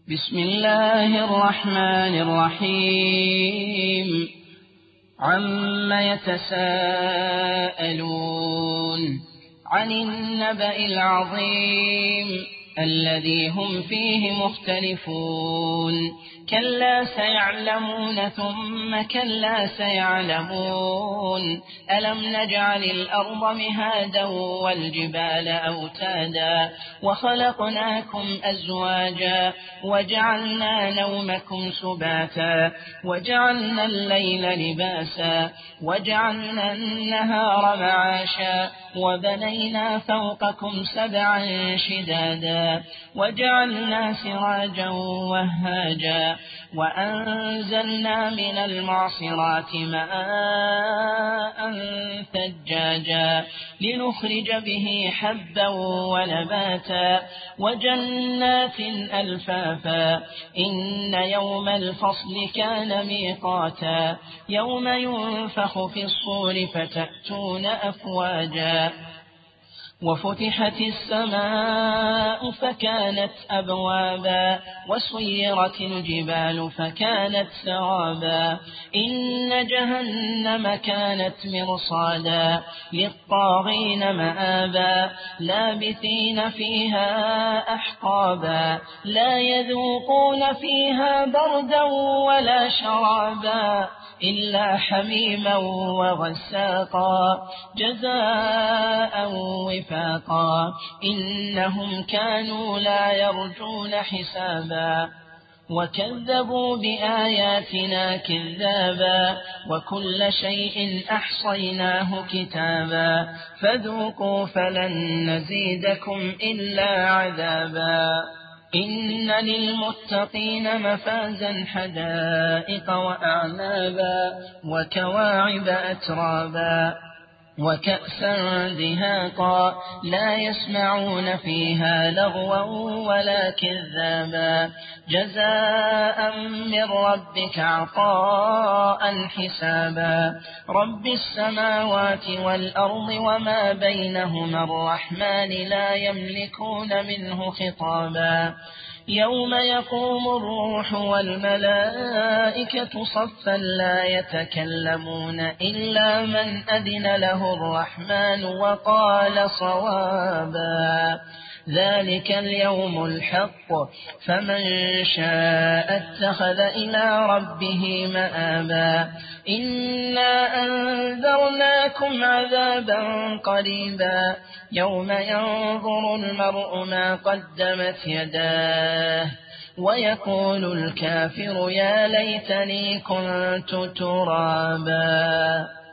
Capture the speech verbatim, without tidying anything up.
بسم الله الرحمن الرحيم عم يتساءلون عن النبأ العظيم الذي هم فيه مختلفون كلا سيعلمون ثم كلا سيعلمون ألم نجعل الأرض مهادا والجبال أوتادا وخلقناكم أزواجا وجعلنا نومكم سباتا وجعلنا الليل لباسا وجعلنا النهار معاشا وبنينا فوقكم سبعا شدادا وجعلنا سراجا وهاجا وأنزلنا من المعصرات ماء ثجاجا لنخرج به حبا ونباتا وجنات ألفافا إن يوم الفصل كان ميقاتا يوم ينفخ في الصور فتأتون أفواجا وفتحت السماء فكانت أبوابا وسيرت الجبال فكانت سرابا إن جهنم كانت مرصادا للطاغين مآبا لابثين فيها أحقابا لا يذوقون فيها بردا ولا شرابا إلا حميما وغساقا جزاء وفاقا إنهم كانوا لا يرجون حسابا وكذبوا بآياتنا كذابا وكل شيء أحصيناه كتابا فذوقوا فلن نزيدكم إلا عذابا إن للمتقين مفازا حدائق وأعنابا وكواعب أترابا وكأسا دهاقا لا يسمعون فيها لغوا ولا كذابا جزاء من ربك عطاء حسابا رب السماوات والأرض وما بينهما الرحمن لا يملكون منه خطابا يوم يقوم الروح والملائكة صفا لا يتكلمون إلا من أذن له الرحمن وقال صوابا ذلك اليوم الحق فمن شاء اتخذ إلى ربه مآبا إنا أنذرناكم عذابا قريبا يوم ينظر المرء ما قدمت يداه ويقول الكافر يا ليتني كنت ترابا.